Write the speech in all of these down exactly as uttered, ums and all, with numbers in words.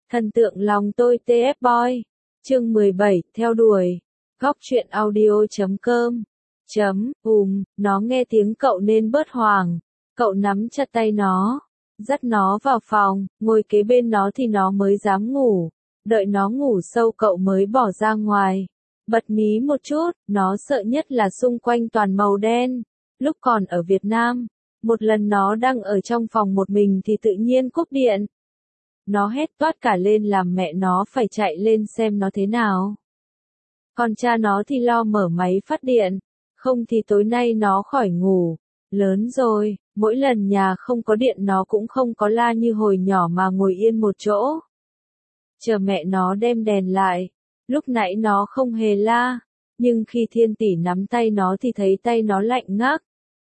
Thần tượng lòng tôi tê ép Boy. Chương mười bảy, theo đuổi. Góc truyện audio chấm com. Chấm, ùm, nó nghe tiếng cậu nên bớt hoảng. Cậu nắm chặt tay nó, dắt nó vào phòng, ngồi kế bên nó thì nó mới dám ngủ. Đợi nó ngủ sâu cậu mới bỏ ra ngoài. Bật mí một chút, nó sợ nhất là xung quanh toàn màu đen. Lúc còn ở Việt Nam, một lần nó đang ở trong phòng một mình thì tự nhiên cúp điện. Nó hét toát cả lên làm mẹ nó phải chạy lên xem nó thế nào. Còn cha nó thì lo mở máy phát điện, không thì tối nay nó khỏi ngủ. Lớn rồi, mỗi lần nhà không có điện nó cũng không có la như hồi nhỏ mà ngồi yên một chỗ. Chờ mẹ nó đem đèn lại, lúc nãy nó không hề la, nhưng khi Thiên Tỷ nắm tay nó thì thấy tay nó lạnh ngắt.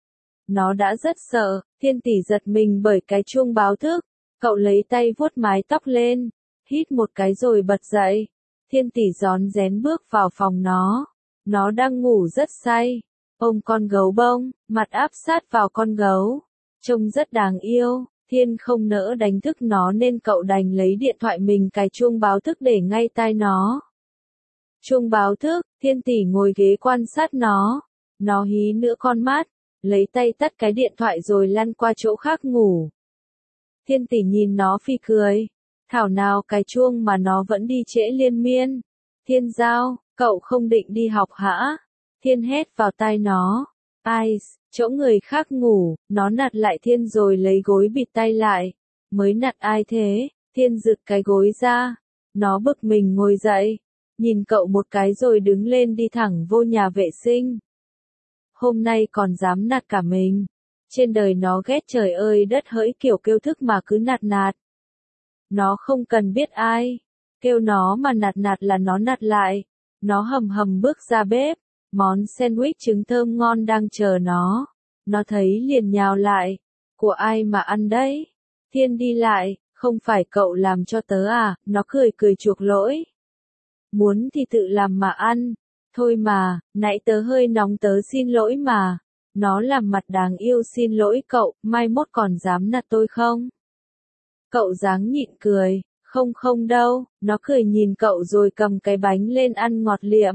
Nó đã rất sợ, Thiên Tỷ giật mình bởi cái chuông báo thức. Cậu lấy tay vuốt mái tóc lên, hít một cái rồi bật dậy. Thiên Tỷ rón rén bước vào phòng nó. Nó đang ngủ rất say, ôm con gấu bông, mặt áp sát vào con gấu. Trông rất đáng yêu, Thiên không nỡ đánh thức nó nên cậu đành lấy điện thoại mình cài chuông báo thức để ngay tai nó. Chuông báo thức, Thiên Tỷ ngồi ghế quan sát nó. Nó hí nữa con mắt, lấy tay tắt cái điện thoại rồi lăn qua chỗ khác ngủ. Thiên Tỷ nhìn nó phi cười. Thảo nào cái chuông mà nó vẫn đi trễ liên miên. Thiên Giao, cậu không định đi học hả? Thiên hét vào tai nó. Ai, chỗ người khác ngủ, nó nạt lại Thiên rồi lấy gối bịt tay lại. Mới nạt ai thế? Thiên giựt cái gối ra. Nó bực mình ngồi dậy, nhìn cậu một cái rồi đứng lên đi thẳng vô nhà vệ sinh. Hôm nay còn dám nạt cả mình. Trên đời nó ghét trời ơi đất hỡi kiểu kêu thức mà cứ nạt nạt. Nó không cần biết ai. Kêu nó mà nạt nạt là nó nạt lại. Nó hầm hầm bước ra bếp. Món sandwich trứng thơm ngon đang chờ nó. Nó thấy liền nhào lại. Của ai mà ăn đấy? Thiên đi lại. Không phải cậu làm cho tớ à? Nó cười cười chuộc lỗi. Muốn thì tự làm mà ăn. Thôi mà, nãy tớ hơi nóng tớ xin lỗi mà. Nó làm mặt đáng yêu xin lỗi cậu, mai mốt còn dám nạt tôi không? Cậu dáng nhịn cười, không không đâu, nó cười nhìn cậu rồi cầm cái bánh lên ăn ngọt liệm.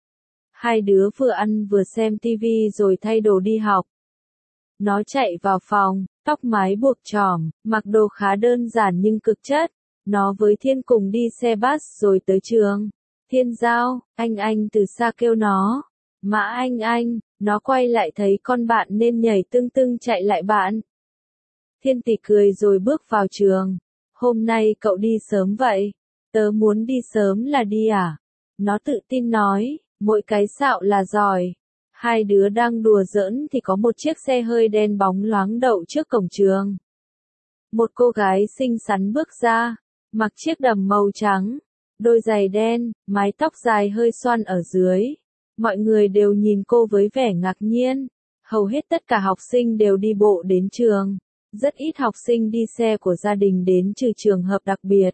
Hai đứa vừa ăn vừa xem tivi rồi thay đồ đi học. Nó chạy vào phòng, tóc mái buộc chỏm, mặc đồ khá đơn giản nhưng cực chất. Nó với Thiên cùng đi xe bus rồi tới trường. Thiên Giao, anh anh từ xa kêu nó. Mã anh anh, nó quay lại thấy con bạn nên nhảy tưng tưng chạy lại bạn. Thiên Tỷ cười rồi bước vào trường. Hôm nay cậu đi sớm vậy? Tớ muốn đi sớm là đi à? Nó tự tin nói, mỗi cái xạo là giỏi. Hai đứa đang đùa giỡn thì có một chiếc xe hơi đen bóng loáng đậu trước cổng trường. Một cô gái xinh xắn bước ra, mặc chiếc đầm màu trắng, đôi giày đen, mái tóc dài hơi xoăn ở dưới. Mọi người đều nhìn cô với vẻ ngạc nhiên. Hầu hết tất cả học sinh đều đi bộ đến trường. Rất ít học sinh đi xe của gia đình đến trừ trường hợp đặc biệt.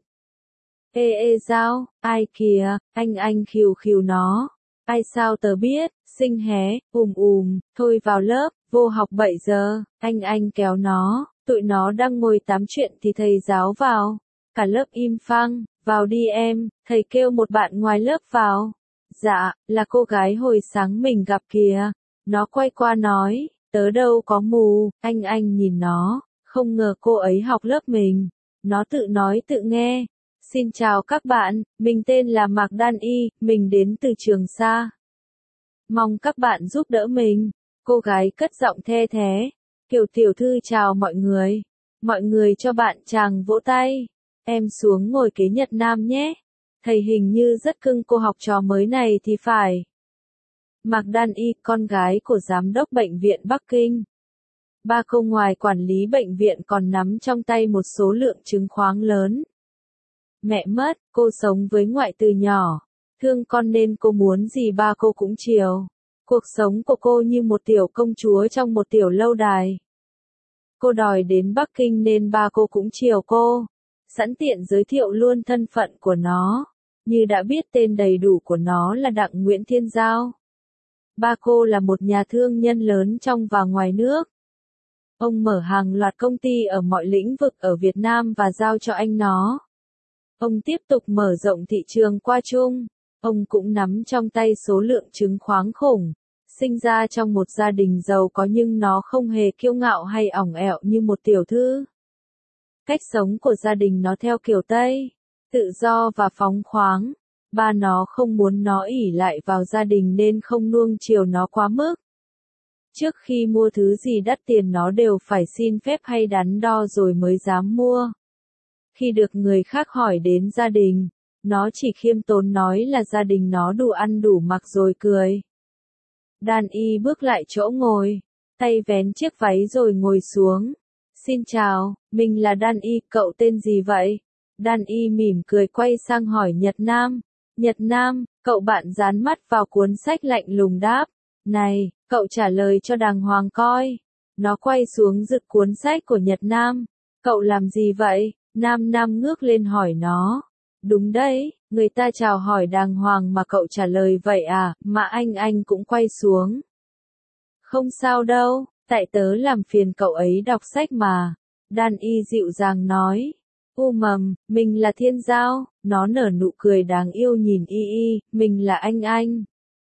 Ê ê Giao, ai kìa, anh anh khìu khìu nó. Ai sao tớ biết, xinh hé, ùm ùm, thôi vào lớp, vô học bảy giờ, anh anh kéo nó. Tụi nó đang ngồi tám chuyện thì thầy giáo vào. Cả lớp im phăng, vào đi em, thầy kêu một bạn ngoài lớp vào. Dạ, là cô gái hồi sáng mình gặp kìa. Nó quay qua nói, tớ đâu có mù, anh anh nhìn nó, không ngờ cô ấy học lớp mình. Nó tự nói tự nghe. Xin chào các bạn, mình tên là Mạc Đan Y, mình đến từ trường xa. Mong các bạn giúp đỡ mình. Cô gái cất giọng the thé. Kiểu tiểu thư chào mọi người. Mọi người cho bạn chàng vỗ tay. Em xuống ngồi kế Nhật Nam nhé. Thầy hình như rất cưng cô học trò mới này thì phải. Mạc Đan Y, con gái của giám đốc bệnh viện Bắc Kinh. Ba cô ngoài quản lý bệnh viện còn nắm trong tay một số lượng chứng khoán lớn. Mẹ mất, cô sống với ngoại từ nhỏ. Thương con nên cô muốn gì ba cô cũng chiều. Cuộc sống của cô như một tiểu công chúa trong một tiểu lâu đài. Cô đòi đến Bắc Kinh nên ba cô cũng chiều cô. Sẵn tiện giới thiệu luôn thân phận của nó. Như đã biết tên đầy đủ của nó là Đặng Nguyễn Thiên Giao. Ba cô là một nhà thương nhân lớn trong và ngoài nước. Ông mở hàng loạt công ty ở mọi lĩnh vực ở Việt Nam và giao cho anh nó. Ông tiếp tục mở rộng thị trường qua Trung. Ông cũng nắm trong tay số lượng chứng khoán khủng. Sinh ra trong một gia đình giàu có nhưng nó không hề kiêu ngạo hay ỏng ẹo như một tiểu thư. Cách sống của gia đình nó theo kiểu Tây, tự do và phóng khoáng. Ba nó không muốn nó ỷ lại vào gia đình nên không nuông chiều nó quá mức. Trước khi mua thứ gì đắt tiền nó đều phải xin phép hay đắn đo rồi mới dám mua. Khi được người khác hỏi đến gia đình, nó chỉ khiêm tốn nói là gia đình nó đủ ăn đủ mặc rồi cười. Đan Y bước lại chỗ ngồi, tay vén chiếc váy rồi ngồi xuống. Xin chào, mình là Đan Y, cậu tên gì vậy? Đan Y mỉm cười quay sang hỏi Nhật Nam. Nhật Nam, cậu bạn dán mắt vào cuốn sách lạnh lùng đáp. Này, cậu trả lời cho đàng hoàng coi. Nó quay xuống giựt cuốn sách của Nhật Nam. Cậu làm gì vậy? Nam Nam ngước lên hỏi nó. Đúng đấy, người ta chào hỏi đàng hoàng mà cậu trả lời vậy à, mà anh anh cũng quay xuống. Không sao đâu, tại tớ làm phiền cậu ấy đọc sách mà. Đan Y dịu dàng nói. U mầm, mình là Thiên Giao, nó nở nụ cười đáng yêu nhìn Y Y, mình là anh anh.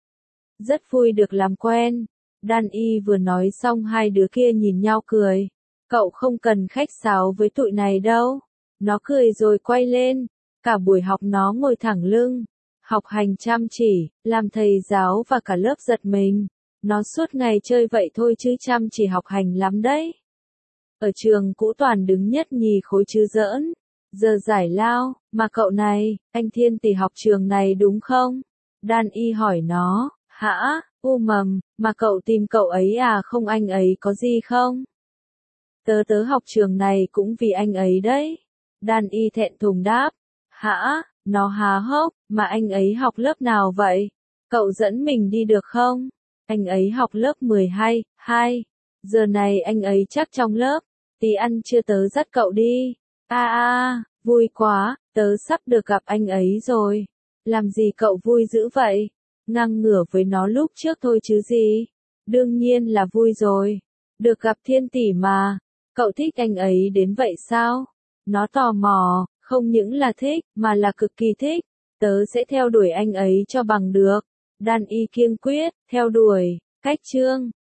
Rất vui được làm quen. Đan Y vừa nói xong hai đứa kia nhìn nhau cười. Cậu không cần khách sáo với tụi này đâu. Nó cười rồi quay lên. Cả buổi học nó ngồi thẳng lưng. Học hành chăm chỉ, làm thầy giáo và cả lớp giật mình. Nó suốt ngày chơi vậy thôi chứ chăm chỉ học hành lắm đấy. Ở trường cũ toàn đứng nhất nhì khối chứ giỡn. Giờ giải lao, mà cậu này, anh Thiên Tỷ học trường này đúng không? Đan Y hỏi nó, hả, U mầm, mà cậu tìm cậu ấy à, không anh ấy có gì không? Tớ tớ học trường này cũng vì anh ấy đấy. Đan Y thẹn thùng đáp, hả, nó há hốc, mà anh ấy học lớp nào vậy? Cậu dẫn mình đi được không? Anh ấy học lớp mười hai, hai. Giờ này anh ấy chắc trong lớp. Tí ăn chưa tớ dắt cậu đi. A a, vui quá, tớ sắp được gặp anh ấy rồi. Làm gì cậu vui dữ vậy? Ngang ngửa với nó lúc trước thôi chứ gì. Đương nhiên là vui rồi. Được gặp Thiên Tỷ mà. Cậu thích anh ấy đến vậy sao? Nó tò mò, không những là thích, mà là cực kỳ thích. Tớ sẽ theo đuổi anh ấy cho bằng được. Đan Y kiên quyết, theo đuổi, cách chương.